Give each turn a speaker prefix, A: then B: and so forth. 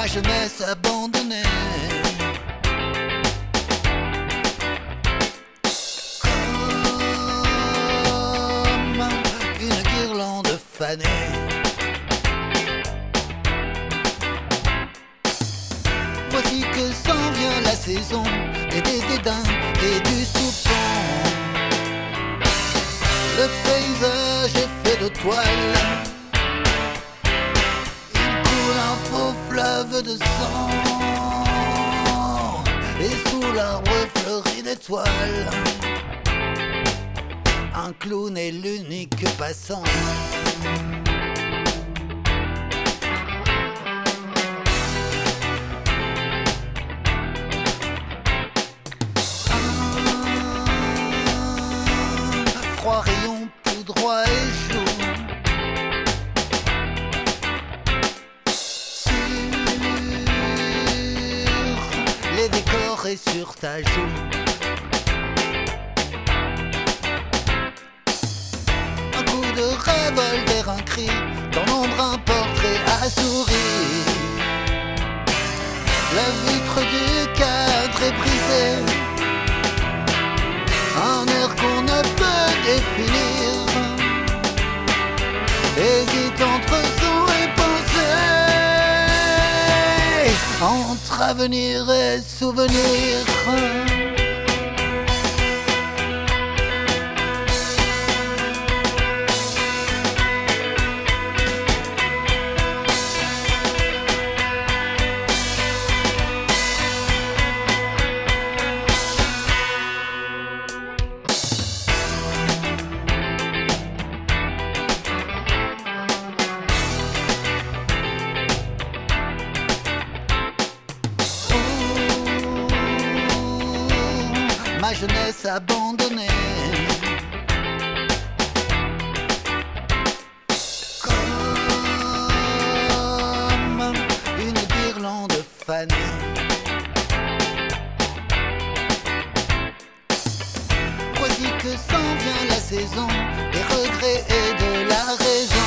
A: jeunesse abandonnée. Comme une guirlande fanée. Voici que s'en vient la saison et des dédains et du soupçon. Le paysage est fait de toile. Il coule un faux fleuve de sang. Et sous l'arbre fleuri d'étoiles, un clown est l'unique passant. Froid rayon poudroie et chaud sur les décors et sur ta joue. Un coup de revolver, un cri, dans l'ombre un portrait assouri. La vitre du cadre est brisée, un air qu'on ne peut définir, hésite entre son et pensée, entre avenir et souvenir. Ma jeunesse abandonnée. Comme une guirlande fanée. Voici que s'en vient la saison des regrets et de la raison.